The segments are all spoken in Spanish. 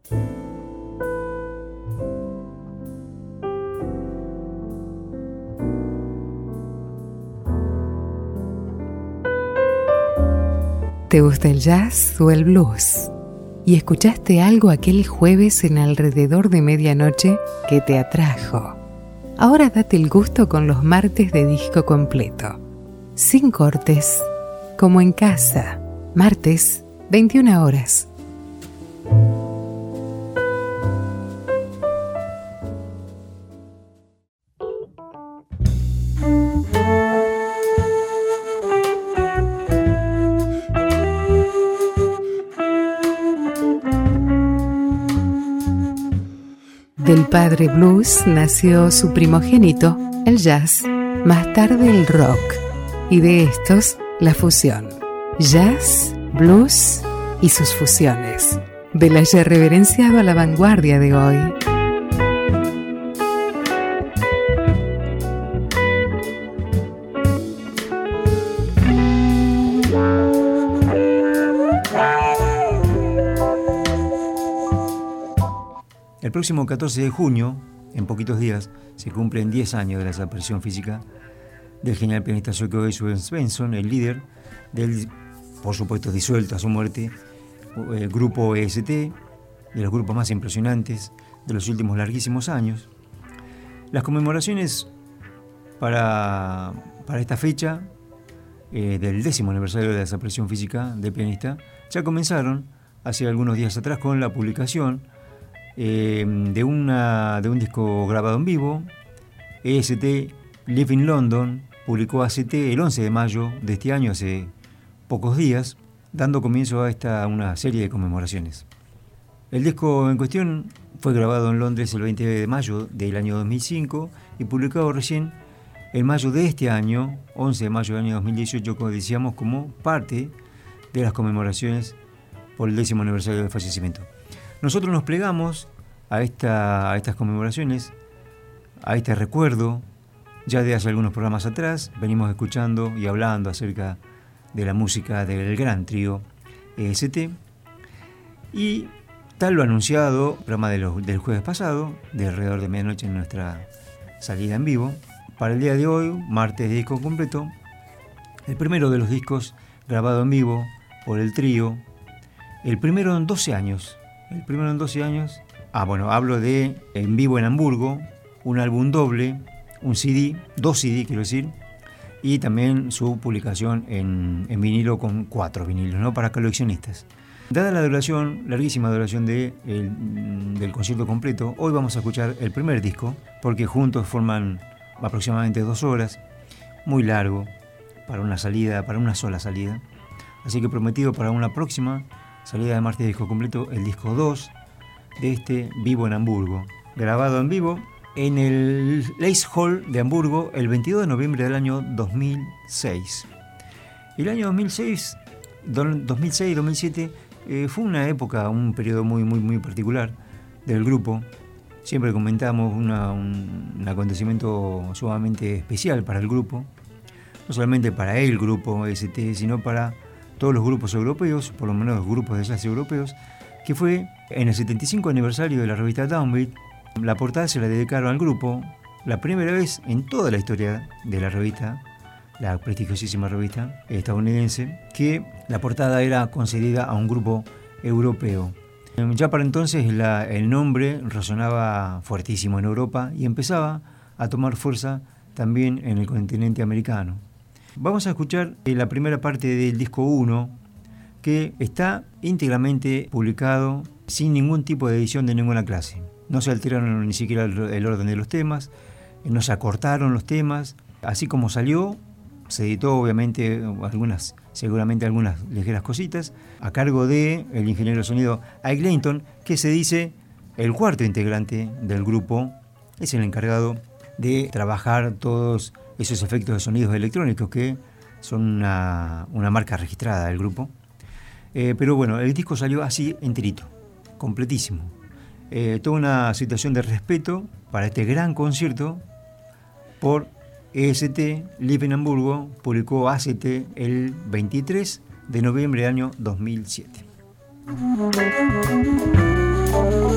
¿Te gusta el jazz o el blues? ¿Y escuchaste algo aquel jueves en alrededor de medianoche que te atrajo? Ahora date el gusto con los martes de disco completo. Sin cortes, como en casa. Martes, 21 horas. Del padre blues nació su primogénito, el jazz, más tarde el rock, y de estos, la fusión. Jazz, blues y sus fusiones. Del ayer reverenciado a la vanguardia de hoy. El próximo 14 de junio, en poquitos días, se cumplen 10 años de la desaparición física del genial pianista sueco Jesper Svensson, el líder del, por supuesto, disuelto a su muerte, el grupo EST, de los grupos más impresionantes de los últimos larguísimos años. Las conmemoraciones para esta fecha, del 10º aniversario de la desaparición física del pianista, ya comenzaron hace algunos días atrás con la publicación de un disco grabado en vivo. EST Live in London publicó ACT el 11 de mayo de este año, hace pocos días, dando comienzo a una serie de conmemoraciones. El disco en cuestión fue grabado en Londres el 20 de mayo del año 2005 y publicado recién en mayo de este año, 11 de mayo del año 2018, como decíamos, como parte de las conmemoraciones por el 10º aniversario del fallecimiento. Nosotros nos plegamos a estas conmemoraciones, a este recuerdo. Ya de hace algunos programas atrás venimos escuchando y hablando acerca de la música del gran trío EST. Y tal lo anunciado, programa del jueves pasado, de alrededor de medianoche en nuestra salida en vivo, para el día de hoy, martes de disco completo, el primero de los discos grabado en vivo por el trío, el primero en 12 años. Hablo de En Vivo en Hamburgo, un álbum doble, un CD, 2 CD quiero decir, y también su publicación en vinilo con 4 vinilos, ¿no? Para coleccionistas. Dada la duración, larguísima duración del concierto completo, hoy vamos a escuchar el primer disco, porque juntos forman aproximadamente 2 horas, muy largo para una sola salida. Así que prometido para una próxima salida de martes de disco completo, el disco 2 de este Vivo en Hamburgo, grabado en vivo en el Leys Hall de Hamburgo el 22 de noviembre del año 2006. El año 2006-2007 fue una época, un periodo muy particular del grupo. Siempre comentamos un acontecimiento sumamente especial para el grupo, no solamente para el grupo EST, sino para todos los grupos europeos, por lo menos los grupos de jazz europeos, que fue en el 75 aniversario de la revista Downbeat. La portada se la dedicaron al grupo, la primera vez en toda la historia de la revista, la prestigiosísima revista estadounidense, que la portada era concedida a un grupo europeo. Ya para entonces el nombre resonaba fuertísimo en Europa y empezaba a tomar fuerza también en el continente americano. Vamos a escuchar la primera parte del disco 1, que está íntegramente publicado sin ningún tipo de edición de ninguna clase. No se alteraron ni siquiera el orden de los temas, no se acortaron los temas. Así como salió, se editó obviamente seguramente algunas ligeras cositas, a cargo de el ingeniero de sonido Ike Layton, que se dice el cuarto integrante del grupo, es el encargado de trabajar todos esos efectos de sonidos electrónicos que son una marca registrada del grupo. Pero bueno, el disco salió así enterito, completísimo. Toda una situación de respeto para este gran concierto por EST Live in Hamburgo, publicó ACT el 23 de noviembre del año 2007.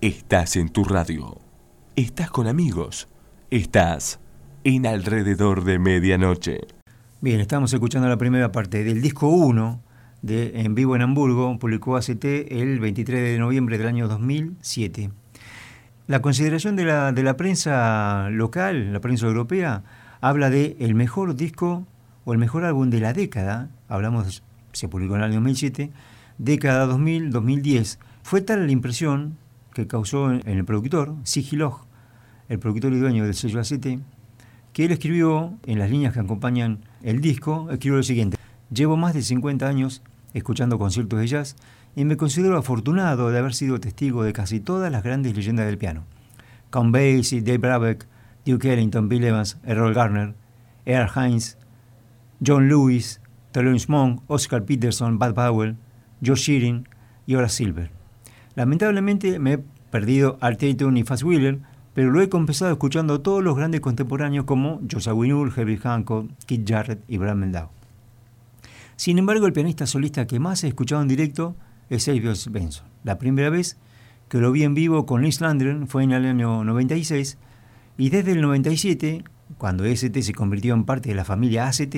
Estás en tu radio. Estás con amigos. Estás en Alrededor de Medianoche. Bien, estamos escuchando la primera parte del disco 1 de En Vivo en Hamburgo, publicó ACT el 23 de noviembre del año 2007. La consideración de la prensa local, la prensa europea, habla de el mejor disco o el mejor álbum de la década, se publicó en el año 2007, década 2000-2010. Fue tal la impresión que causó en el productor, Sigilog, el productor y dueño del sello ACT, que él escribió, en las líneas que acompañan el disco, escribió lo siguiente: llevo más de 50 años escuchando conciertos de jazz y me considero afortunado de haber sido testigo de casi todas las grandes leyendas del piano. Count Basie, Dave Brubeck, Duke Ellington, Bill Evans, Errol Garner, Earl Hines, John Lewis, Thelonious Monk, Oscar Peterson, Bud Powell, George Shearing y Horace Silver. Lamentablemente me he perdido Art Tatum y Fats Wheeler, pero lo he compensado escuchando a todos los grandes contemporáneos como Joshua Winur, Herbie Hancock, Keith Jarrett y Brad Mehldau. Sin embargo, el pianista solista que más he escuchado en directo es Elvis Benson. La primera vez que lo vi en vivo con Nils Landgren fue en el año 96, y desde el 97, cuando ACT se convirtió en parte de la familia ACT,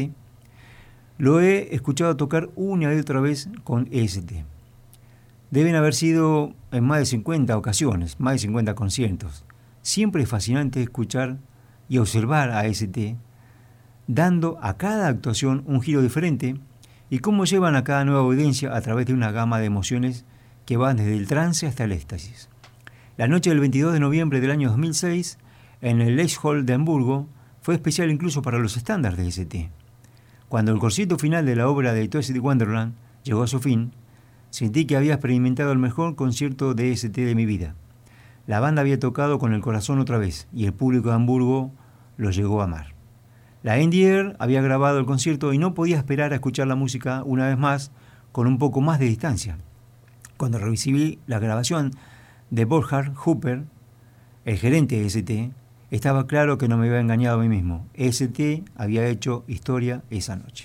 lo he escuchado tocar una y otra vez con ACT. Deben haber sido en más de 50 ocasiones, más de 50 conciertos. Siempre es fascinante escuchar y observar a ACT, dando a cada actuación un giro diferente, y cómo llevan a cada nueva audiencia a través de una gama de emociones que van desde el trance hasta el éxtasis. La noche del 22 de noviembre del año 2006, en el Leipzig Hall de Hamburgo, fue especial incluso para los estándares de ACT. Cuando el concierto final de la obra de Twisted Wonderland llegó a su fin, sentí que había experimentado el mejor concierto de ACT de mi vida. La banda había tocado con el corazón otra vez, y el público de Hamburgo lo llegó a amar. La NDR había grabado el concierto y no podía esperar a escuchar la música una vez más con un poco más de distancia. Cuando recibí la grabación de Burkhard Hupper, el gerente de ACT, estaba claro que no me había engañado a mí mismo. ACT había hecho historia esa noche.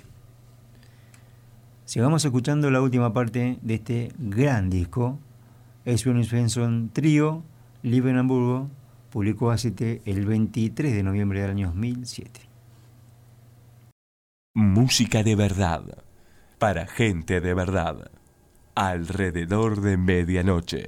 Sigamos escuchando la última parte de este gran disco, Elvis Benson Trio, Live en Hamburgo, publicó ACT el 23 de noviembre del año 2007. Música de verdad, para gente de verdad, alrededor de medianoche.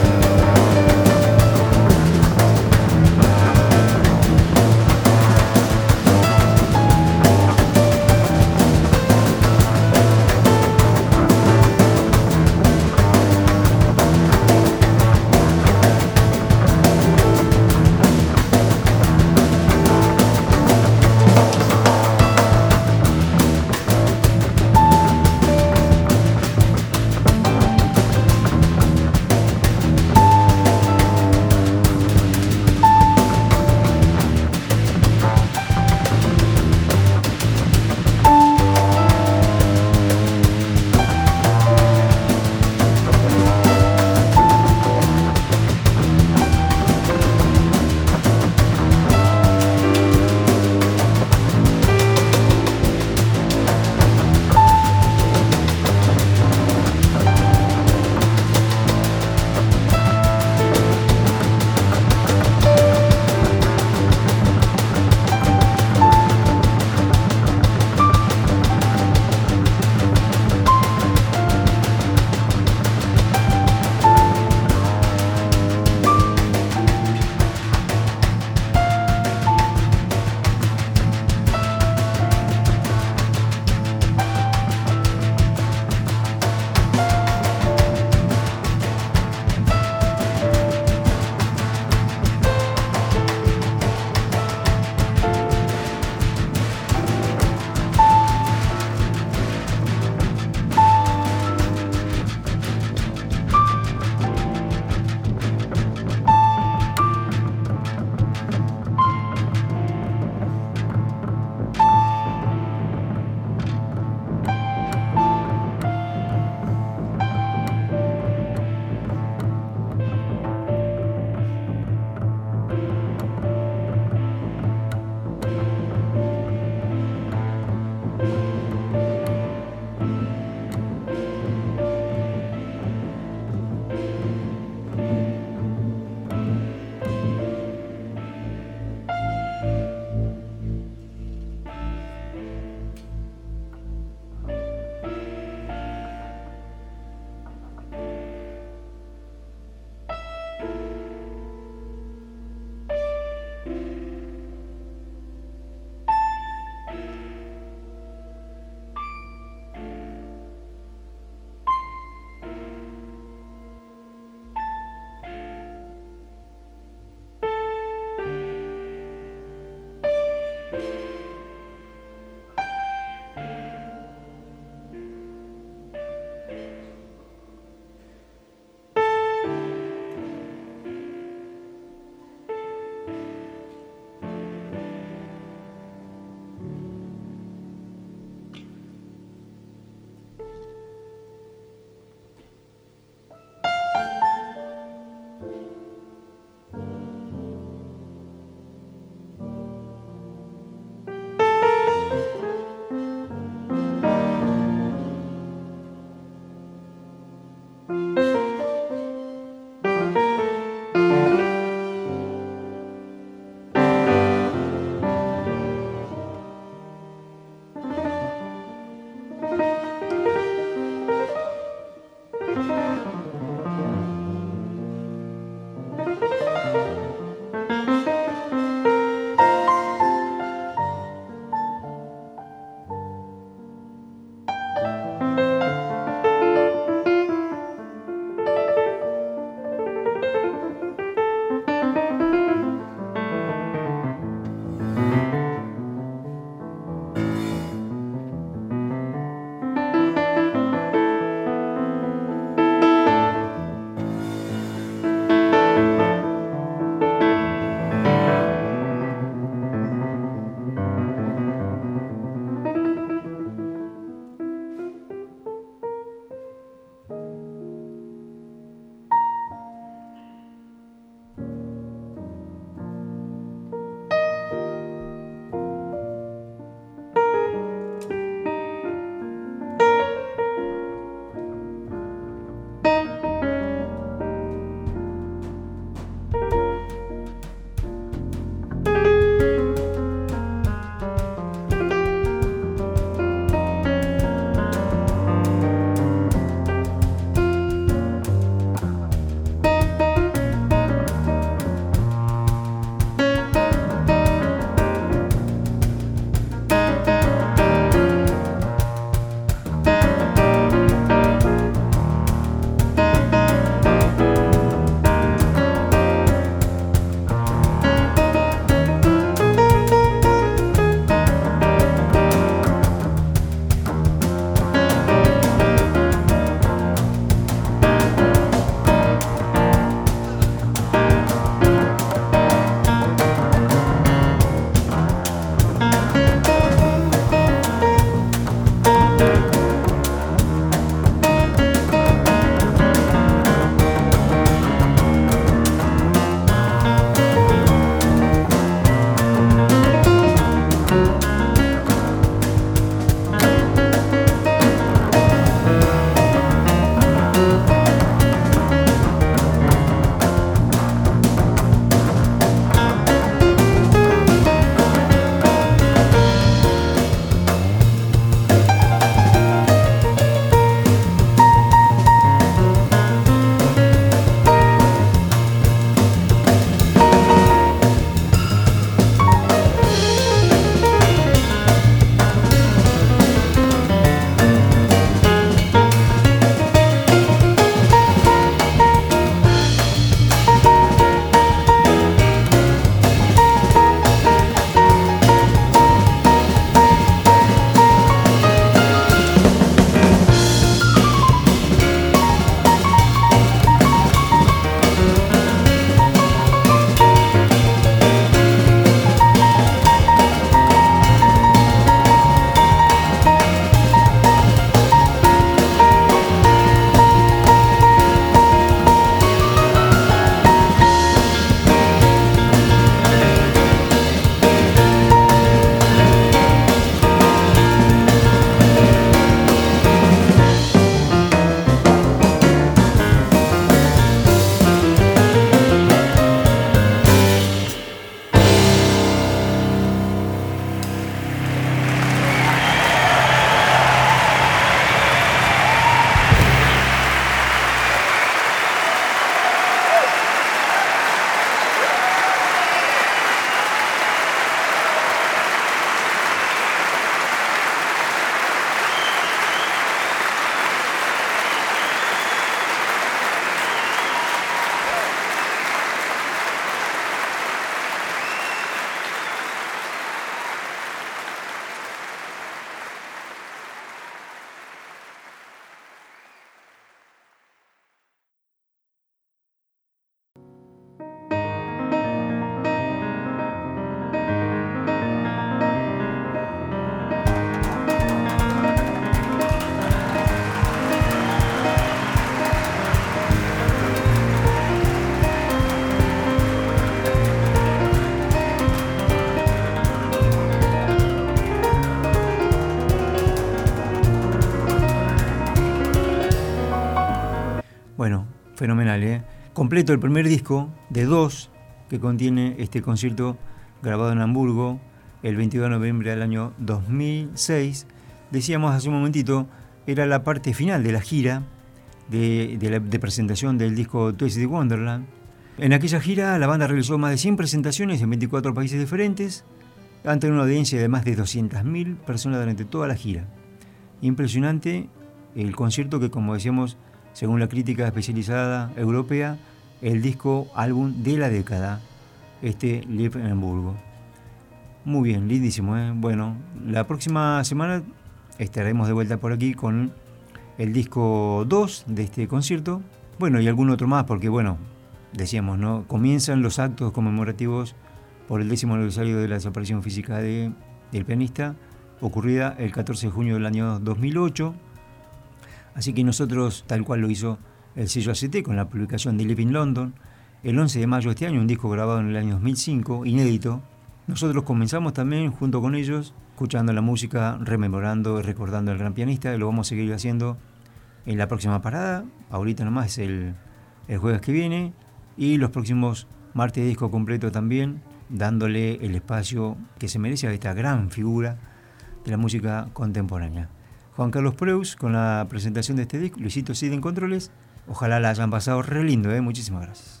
Fenomenal, ¿eh? Completo el primer disco de 2 que contiene este concierto grabado en Hamburgo el 22 de noviembre del año 2006. Decíamos hace un momentito, era la parte final de la gira de presentación del disco Twisted Wonderland. En aquella gira la banda realizó más de 100 presentaciones en 24 países diferentes ante una audiencia de más de 200.000 personas durante toda la gira. Impresionante el concierto que, como decíamos, según la crítica especializada europea, el disco álbum de la década, Live en Hamburgo. Muy bien, lindísimo, ¿eh? Bueno, la próxima semana estaremos de vuelta por aquí con el disco 2 de este concierto. Bueno, y algún otro más, porque bueno, decíamos, ¿no? Comienzan los actos conmemorativos por el 10º aniversario de la desaparición física del pianista, ocurrida el 14 de junio del año 2008. Así que nosotros, tal cual lo hizo el sello ACT con la publicación de Live in London, el 11 de mayo de este año, un disco grabado en el año 2005, inédito, nosotros comenzamos también junto con ellos, escuchando la música, rememorando y recordando al gran pianista, y lo vamos a seguir haciendo en la próxima parada. Ahorita nomás es el jueves que viene, y los próximos martes de disco completo también, dándole el espacio que se merece a esta gran figura de la música contemporánea. Juan Carlos Preus con la presentación de este disco, Luisito Cid en controles. Ojalá la hayan pasado re lindo, ¿eh? Muchísimas gracias.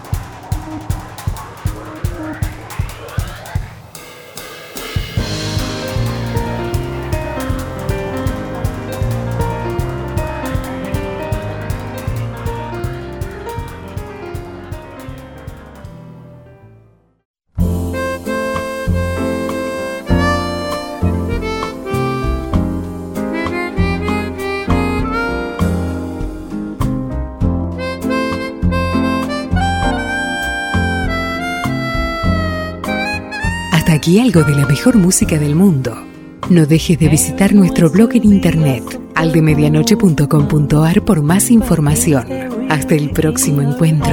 Aquí algo de la mejor música del mundo. No dejes de visitar nuestro blog en internet aldemedianoche.com.ar por más información. Hasta el próximo encuentro.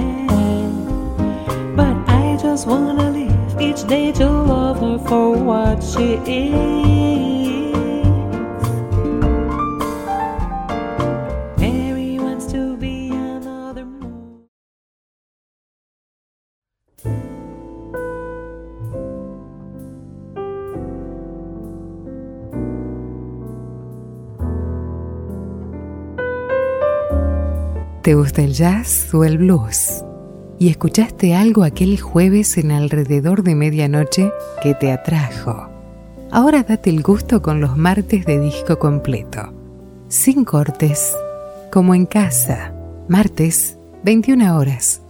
¿Te gusta el jazz o el blues? ¿Y escuchaste algo aquel jueves en alrededor de medianoche que te atrajo? Ahora date el gusto con los martes de disco completo. Sin cortes, como en casa. Martes, 21 horas.